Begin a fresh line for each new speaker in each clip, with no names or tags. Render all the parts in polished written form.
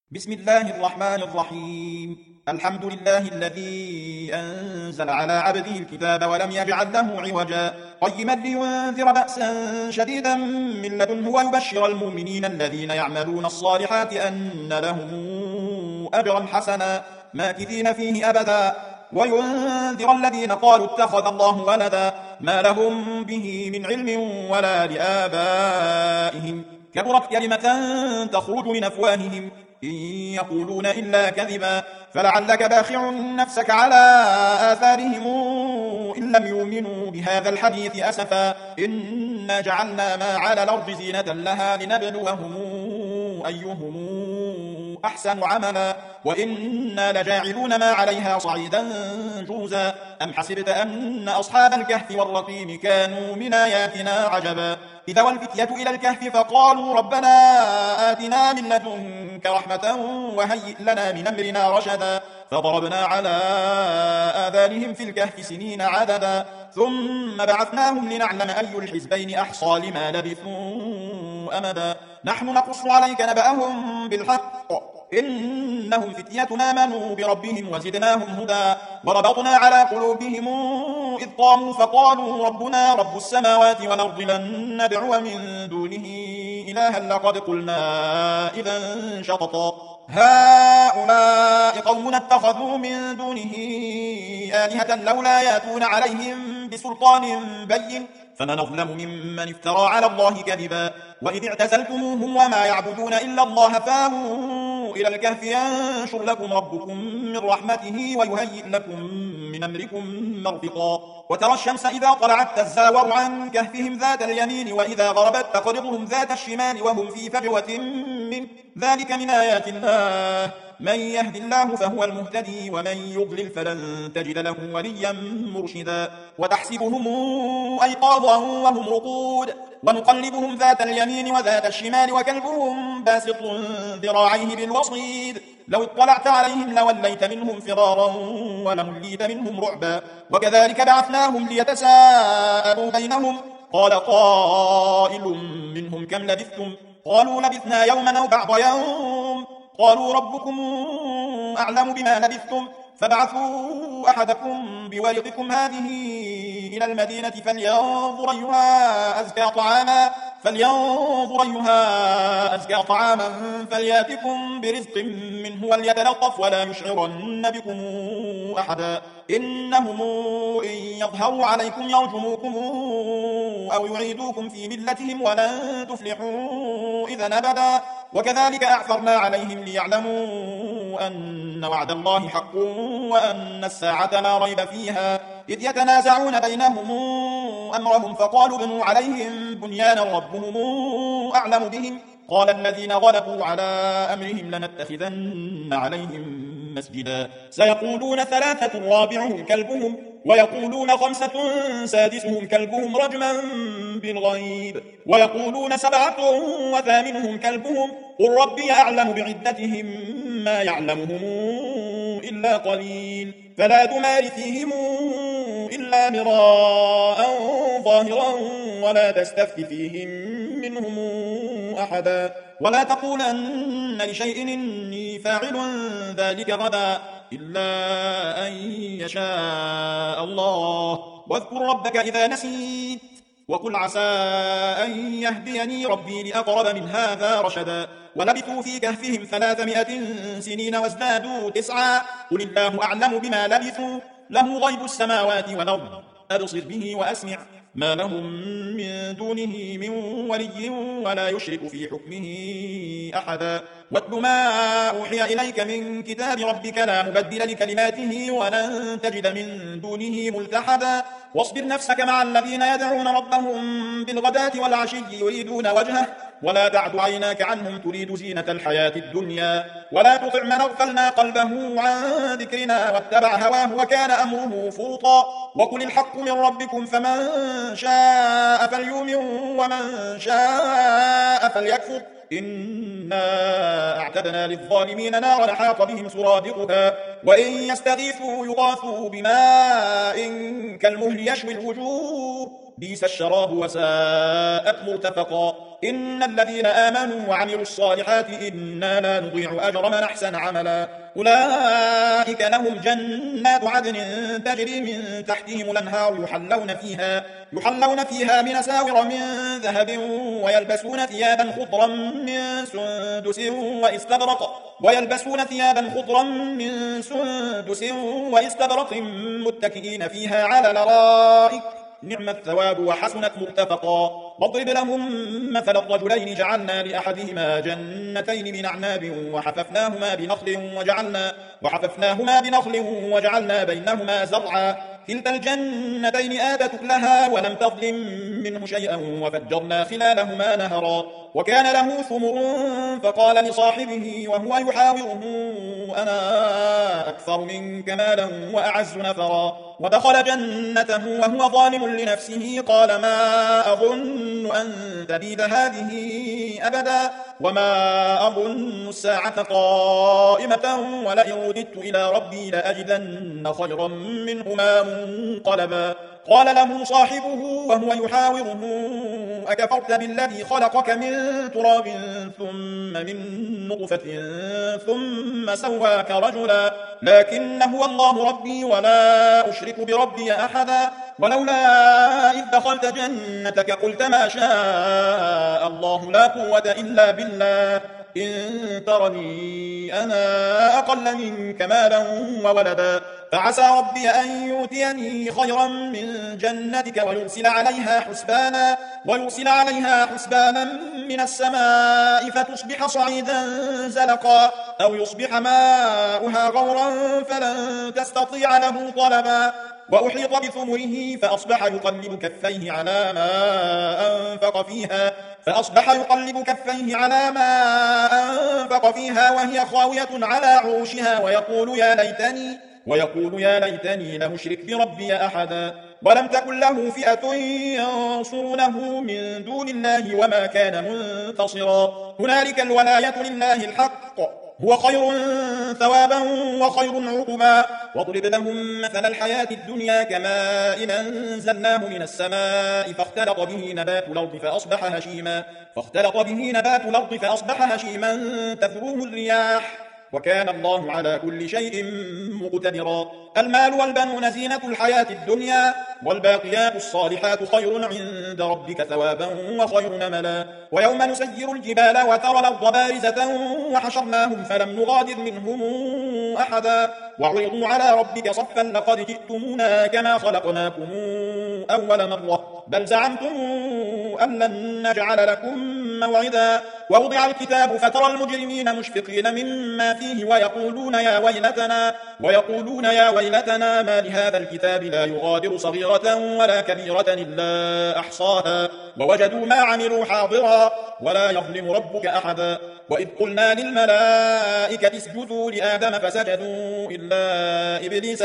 بسم الله الرحمن الرحيم. الحمد لله الذي أنزل على عبده الكتاب ولم يجعل له عوجا قيما لينذر بأسا شديدا من لدنه ويبشر المؤمنين الذين يعملون الصالحات أن لهم أجرا حسنا ماكثين فيه أبدا وينذر الذين قالوا اتخذ الله ولدا ما لهم به من علم ولا لآبائهم كبرت كلمة تخرج من أفواههم إن يقولون إلا كذبا فلعلك باخع نفسك على آثارهم إن لم يؤمنوا بهذا الحديث أسفا إنا جعلنا ما على الأرض زينة لها لنبلوهم أيهم أحسن عملا وإنا لجاعلون ما عليها صعيدا جوزا أم حسبت أن أصحاب الكهف والرقيم كانوا من آياتنا عجبا إذا والفتية إلى الكهف فقالوا ربنا آتنا من لدنك رحمة وهيئ لنا من أمرنا رشدا فضربنا على آذانهم في الكهف سنين عددا ثم بعثناهم لنعلم أي الحزبين أحصى لما لبثوا أمدا نحن نقص عليك نبأهم بالحق إنهم فتية آمنوا بربهم وزدناهم هدى وربطنا على قلوبهم إذ قاموا فقالوا ربنا رب السماوات والأرض لن ندعو من دونه إلها لقد قلنا إذا شططا هؤلاء قومنا اتخذوا من دونه آلهة لولا ياتون عليهم بسلطان بين فمن أظلم ممن افترى على الله كذبا وإذ اعتزلتموهم وما يعبدون إلا الله فاووا إلى الكهف ينشر لكم ربكم من رحمته ويهيئ لكم من أمركم مرفقا وترى الشمس إذا طلعت تزاور عن كهفهم ذات اليمين وإذا غربت تقرضهم ذات الشمال وهم في فجوة من ذلك من آيات الله من يهد الله فهو المهتدي ومن يضلل فلن تجد له وليا مرشدا وتحسبهم أيقاظا وهم رقود ونقلبهم ذات اليمين وذات الشمال وكلبهم باسط ذراعيه بالوصيد لو اطلعت عليهم لوليت منهم فرارا ولمليت منهم رعبا وكذلك بعثناهم ليتساءلوا بينهم قال قائل منهم كم لبثتم قالوا لبثنا يوما أو بعض يوم قالوا ربكم أعلم بما لبثتم فابعثوا أحدكم بورقكم هذه إلى المدينة فلينظر أيها أزكى طعاما فلياتكم برزق منه وليتلطف ولا يشعرن بكم أحدا إنهم إن يظهروا عليكم يرجموكم أو يعيدوكم في ملتهم ولن تفلحوا إذا أبدا وكذلك أعثرنا عليهم ليعلموا أن وعد الله حق وأن الساعة لا ريب فيها إذ يتنازعون بينهم أمرهم فقالوا ابنوا عليهم بنيانا ربهم أعلم بهم قال الذين غلبوا على أمرهم لنتخذن عليهم مسجدا سيقولون ثلاثة رابعهم كلبهم ويقولون خمسة سادسهم كلبهم رجما بالغيب ويقولون سبعة وثامنهم كلبهم قل ربي أعلم بعدتهم ما يعلمهم إلا قليل فلا تمار فيهم إلا مراء ظاهرا ولا تستفت فيهم منهم أحدا ولا تقولن لشيء إني فاعل ذلك غدا إلا أن يشاء الله واذكر ربك إذا نسيت وقل عسى أن يهديني ربي لأقرب من هذا رشدا ولبثوا في كهفهم 300 سنين وازدادوا 9 قل الله أعلم بما لبثوا له غيب السماوات والأرض أبصر به وأسمع ما لهم من دونه من ولي ولا يشرك في حكمه أحدا واتل ما أوحي إليك من كتاب ربك لا مبدل لكلماته ولن تجد من دونه ملتحدا واصبر نفسك مع الذين يدعون ربهم بالغداة والعشي يريدون وجهه ولا تعد عيناك عنهم تريد زينة الحياة الدنيا ولا تطع من أغفلنا قلبه عن ذكرنا واتبع هواه وكان أمره فرطا وقل الحق من ربكم فمن شاء فليؤمن ومن شاء فليكفر إنا أعتدنا للظالمين نارا حاط بهم سرادقها وإن يستغيثوا يغاثوا بماء كالمهل يشوي الوجوه بئس الشراب وساءت مرتفقا إن الذين آمنوا وعملوا الصالحات إنا لا نضيع أجر من أحسن عملا أولئك لهم جنات عدن تجري من تحتهم الأنهار يحلون فيها من أساور من ذهب ويلبسون ثيابا خضرا من سندس واستبرق متكئين فيها على الأرائك نعم الثواب وحسنت مرتفقا واضرب لهم مثل الرجلين جعلنا لأحدهما جنتين من أعناب وحففناهما بنخل وجعلنا بينهما زرعا كلتا الجنتين آتت أكلها ولم تظلم منه شيئا وفجرنا خلالهما نهرا وكان له ثمر فقال لصاحبه وهو يحاوره أنا أكثر منك مالا وأعز نفرا ودخل جنته وهو ظالم لنفسه قال ما أظن أن تبيد هذه أبدا وما أظن الساعة قائمة ولئن رددت إلى ربي لأجدن خيرا منهما منقلبا قال له صاحبه وهو يحاوره أكفرت بالذي خلقك من تراب ثم من نطفة ثم سواك رجلا لكن هو الله ربي ولا أشرك بربي أحدا ولولا إذ دخلت جنتك قلت ما شاء الله لا قوة إلا بالله إن ترني أنا أقل منك مالا وولدا فعسى ربي أن يؤتيني خيرا من جنتك ويرسل عليها حسبانا من السماء فتصبح صعيدا زلقا أو يصبح ماؤها غورا فلن تستطيع له طلبا وأحيط بثمره فأصبح يقلب كفيه على ما أنفق فيها وهي خاوية على عروشها ويقول يا ليتني لم أشرك بربي أحدا ولم تكن له فئة ينصرونه من دون الله وما كان منتصرا هنالك الولاية لله الحق هو خير ثوابا وخير عقبا واضرب لهم مثل الحياة الدنيا كماء أنزلناه من السماء فاختلط به نبات الأرض فأصبح هشيما تذروه الرياح وكان الله على كل شيء مقتدرا المال والبنون زينة الحياة الدنيا والباقيات الصالحات خير عند ربك ثوابا وخير نملا ويوم نسير الجبال وترى الأرض بارزة وحشرناهم فلم نغادر منهم أحدا وعرضوا على ربك صفا لقد جئتمونا كما خلقناكم أول مرة بل زعمتم أن لن نجعل لكم موعدا ووضع الكتاب فترى المجرمين مشفقين مما فيه ويقولون يا ويلتنا ما لهذا الكتاب لا يغادر صغيرة ولا كبيرة إلا أحصاها ووجدوا ما عملوا حاضرا ولا يظلم ربك أحدا وإذ قلنا للملائكة اسجدوا لآدم فسجدوا إلا إبليس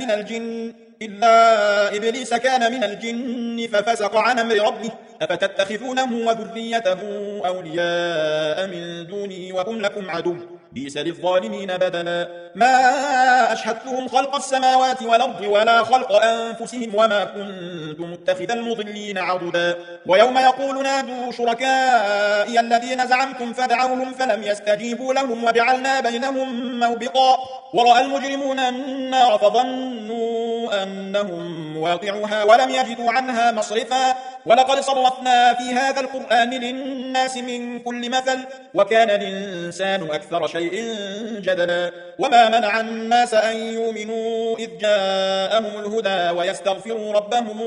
كان من الجن ففسق عن أمر ربه أفتتخذونه وذريته أولياء من دوني وهم لكم عدو بئس للظالمين بدلا ما أشهدتهم خلق السماوات والأرض ولا خلق أنفسهم وما كنت متخذ المضلين عضدا ويوم يقول نادوا شركائي الذين زعمتم فدعوهم فلم يستجيبوا لهم وجعلنا بينهم موبقا ورأى المجرمون النار فظنوا أنهم واقعوها ولم يجدوا عنها مصرفا ولقد صرفنا في هذا القرآن للناس من كل مثل وكان الإنسان أكثر شيء جدلا وما منع الناس أن يؤمنوا إذ جاءهم الهدى ويستغفروا ربهم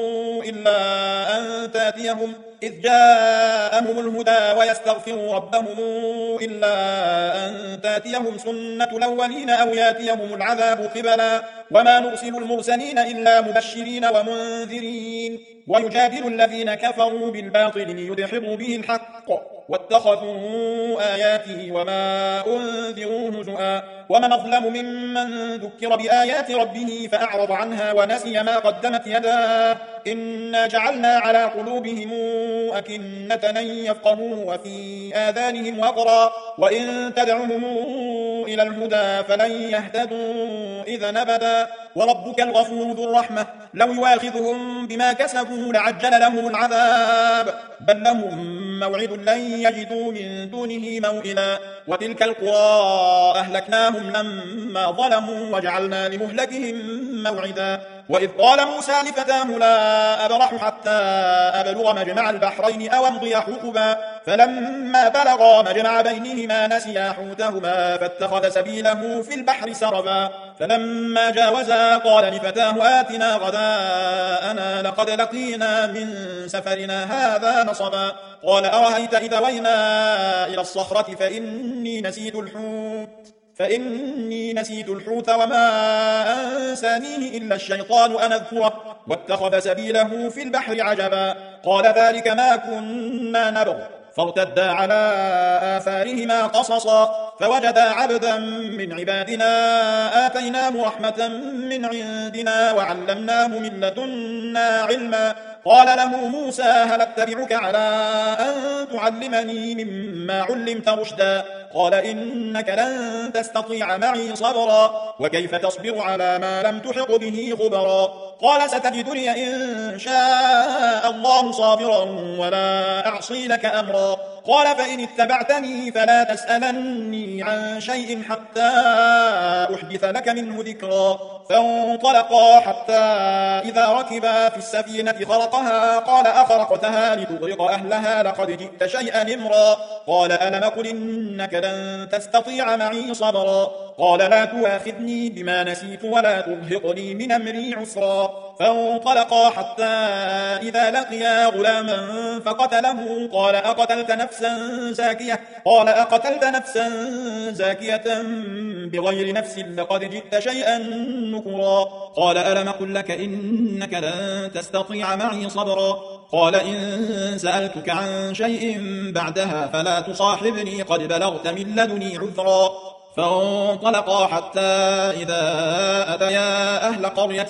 إلا أن تاتيهم سنة الأولين أو ياتيهم العذاب قبلا وما نرسل المرسلين إلا مبشرين ومنذرين ويجادل الذين كفروا بالباطل ليدحضوا به الحق واتخذوا آياتي وما أنذروا هزؤا ومن أظلم ممن ذكر بآيات ربه فأعرض عنها ونسي ما قدمت يداه إنا جعلنا على قلوبهم أكنة أن يفقهوا وفي آذانهم وقرا وإن تدعهم إلى الهدى فلن يهتدوا إذا أبدا وربك الغفور ذو الرحمة لو يواخذهم بما كسبوا لعجل لهم العذاب بل لهم موعد لن يجدوا من دونه موئلا وتلك القرى أهلكناهم لما ظلموا وجعلنا لمهلكهم موعدا وإذ قال موسى لفتاه لا أبرح حتى أبلغ مجمع البحرين أو أمضي حقبا فلما بلغا مجمع بينهما نسيا حوتهما فاتخذ سبيله في البحر سربا فلما جاوزا قال لفتاه آتنا غداءنا لقد لقينا من سفرنا هذا نصبا قال أرهيت إذا وينا إلى الصخرة فإني نسيت الحوت وما أنسانيه إلا الشيطان أن أذكره واتخذ سبيله في البحر عجبا قال ذلك ما كنا نبغ فارتدا على آثارهما قصصا فوجدا عبدا من عبادنا آتيناه رحمة من عندنا وعلمناه من لدنا علما قال له موسى هل اتبعك على أن تعلمني مما علمت رشدا قال إنك لن تستطيع معي صبرا وكيف تصبر على ما لم تحط به خبرا قال ستجدني إن شاء الله صابرا ولا أعصي لك أمرا قال فإن اتبعتني فلا تسألني عن شيء حتى أحدث لك منه ذكرا فانطلقا حتى إذا ركبا في السفينة خرقها قال أخرقتها لتغرق أهلها لقد جئت شيئا إمرا قال ألم قل إنك لن تستطيع معي صبرا قال لا تؤاخذني بما نسيت ولا ترهقني من أمري عسرا فانطلقا حتى إذا لقيا غلاما فقتله قال أقتلت نفسا زاكية بغير نفس لقد جئت شيئا نكرا قال ألم قل لك إنك لن تستطيع معي صبرا قال إن سألتك عن شيء بعدها فلا تصاحبني قد بلغت من لدني عذرا فانطلقا حتى إذا أتيا أهل قرية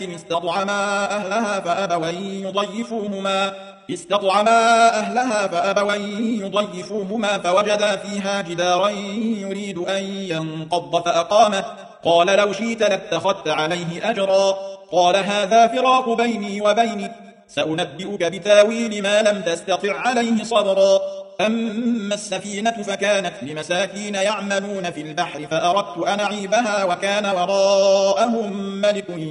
استطعما أهلها فأبوا يضيفوهما فوجدا فيها جدارا يريد أن ينقض فأقامه قال لو شئت لاتخذت عليه أجرا قال هذا فراق بيني وبينك سأنبئك بتاويل ما لم تستطع عليه صبرا أما السفينة فكانت لمساكين يعملون في البحر فأردت أن أعيبها وكان وراءهم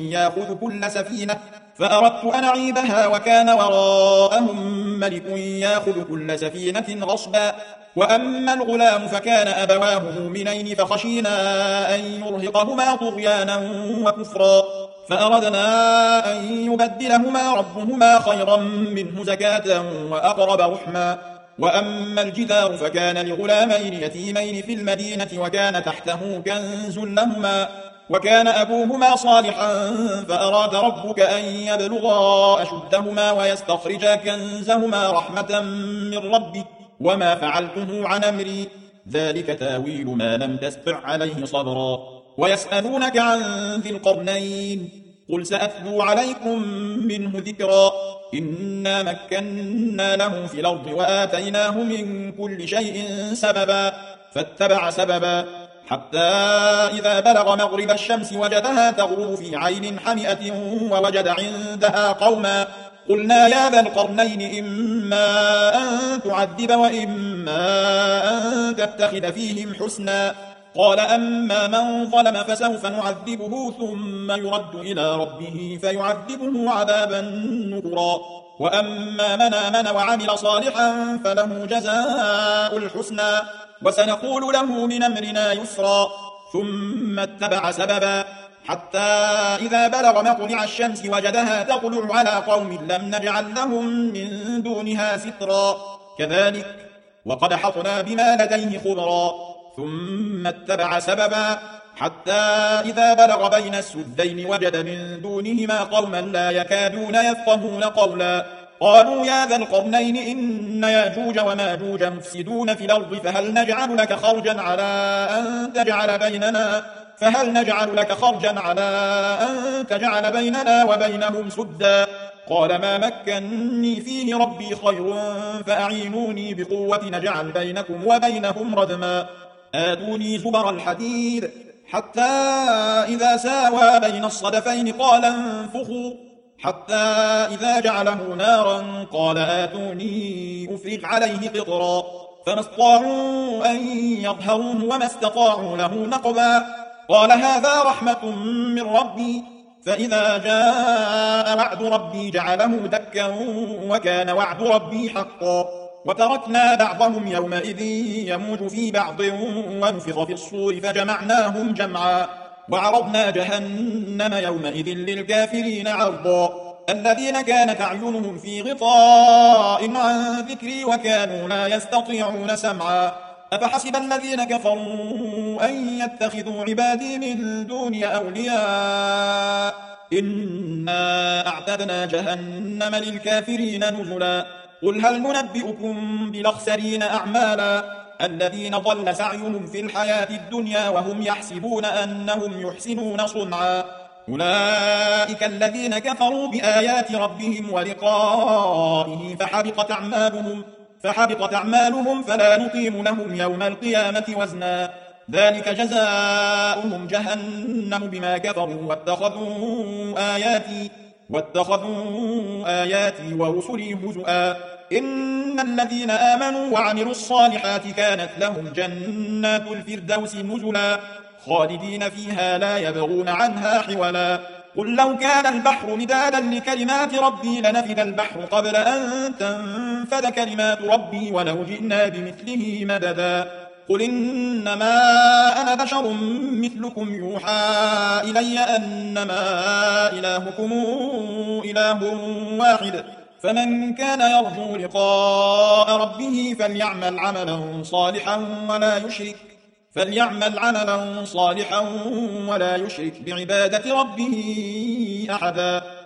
ملك يأخذ كل سفينة غصبا وأما الغلام فكان أبواه مؤمنين فخشينا أن يرهقهما طغيانا وكفرا فأردنا أن يبدلهما ربهما خيرا منه زكاة وأقرب رحما وأما الجدار فكان لغلامين يتيمين في المدينة وكان تحته كنز لهما وكان أبوهما صالحا فأراد ربك أن يبلغا أشدهما ويستخرجا كنزهما رحمة من ربك وما فعلته عن أمري ذلك تاويل ما لم تستطع عليه صبرا ويسألونك عن ذي القرنين قل سأتلو عليكم منه ذكرا إنا مكنا له في الأرض وآتيناه من كل شيء سببا فاتبع سببا حتى إذا بلغ مغرب الشمس وجدها تغرب في عين حمئة ووجد عندها قوما قلنا يا ذا القرنين إما أن تعذب وإما أن تتخذ فيهم حسنا قال أما من ظلم فسوف نعذبه ثم يرد إلى ربه فيعذبه عذابا نكرا وأما من آمن وعمل صالحا فله جزاء الحسنى وسنقول له من أمرنا يسرا ثم اتبع سببا حتى إذا بلغ مطلع الشمس وجدها تطلع على قوم لم نجعل لهم من دونها سترا كذلك وقد حطنا بما لديه خبرا ثم اتبع سببا حتى إذا بلغ بين السدين وجد من دونهما قوما لا يكادون يفقهون قولا قالوا يا ذا القرنين إن ياجوج وماجوج مفسدون في الأرض فهل نجعل لك خرجا على أن تجعل بيننا وبينهم سدا قال ما مكني فيه ربي خير فأعينوني بقوة نجعل بينكم وبينهم ردما آتوني زبر الحديد حتى إذا ساوى بين الصدفين قال انفخوا حتى إذا جعله نارا قال آتوني أفرغ عليه قطرا فما استطاعوا أن يظهروه وما استطاعوا له نقبا قال هذا رحمة من ربي فإذا جاء وعد ربي جعله دكا وكان وعد ربي حقا وتركنا بعضهم يومئذ يموج في بعض ونفخ في الصور فجمعناهم جمعا وعرضنا جهنم يومئذ للكافرين عرضا الذين كانت أعينهم في غطاء عن ذكري وكانوا لا يستطيعون سمعا أفحسب الذين كفروا أن يتخذوا عبادي من دوني أولياء إنا أعتدنا جهنم للكافرين نزلا قل هل ننبئكم بالأخسرين أعمالا الذين ضل سعيهم في الحياة الدنيا وهم يحسبون أنهم يحسنون صنعا أولئك الذين كفروا بآيات ربهم ولقائه فحبطت أعمالهم فلا نقيم لهم يوم القيامة وزنا ذلك جزاؤهم جهنم بما كفروا واتخذوا آياتي ورسلي هزؤا إن الذين آمنوا وعملوا الصالحات كانت لهم جنات الفردوس نزلا خالدين فيها لا يبغون عنها حولا قل لو كان البحر مدادا لكلمات ربي لنفد البحر قبل أن تنفد كلمات ربي ولو جئنا بمثله مددا قل إنما أنا بشر مثلكم يوحى إلي أنما إلهكم إله واحد فمن كان يرجو لقاء ربه فليعمل عملا صالحا ولا يشرك بعبادة ربه أحدا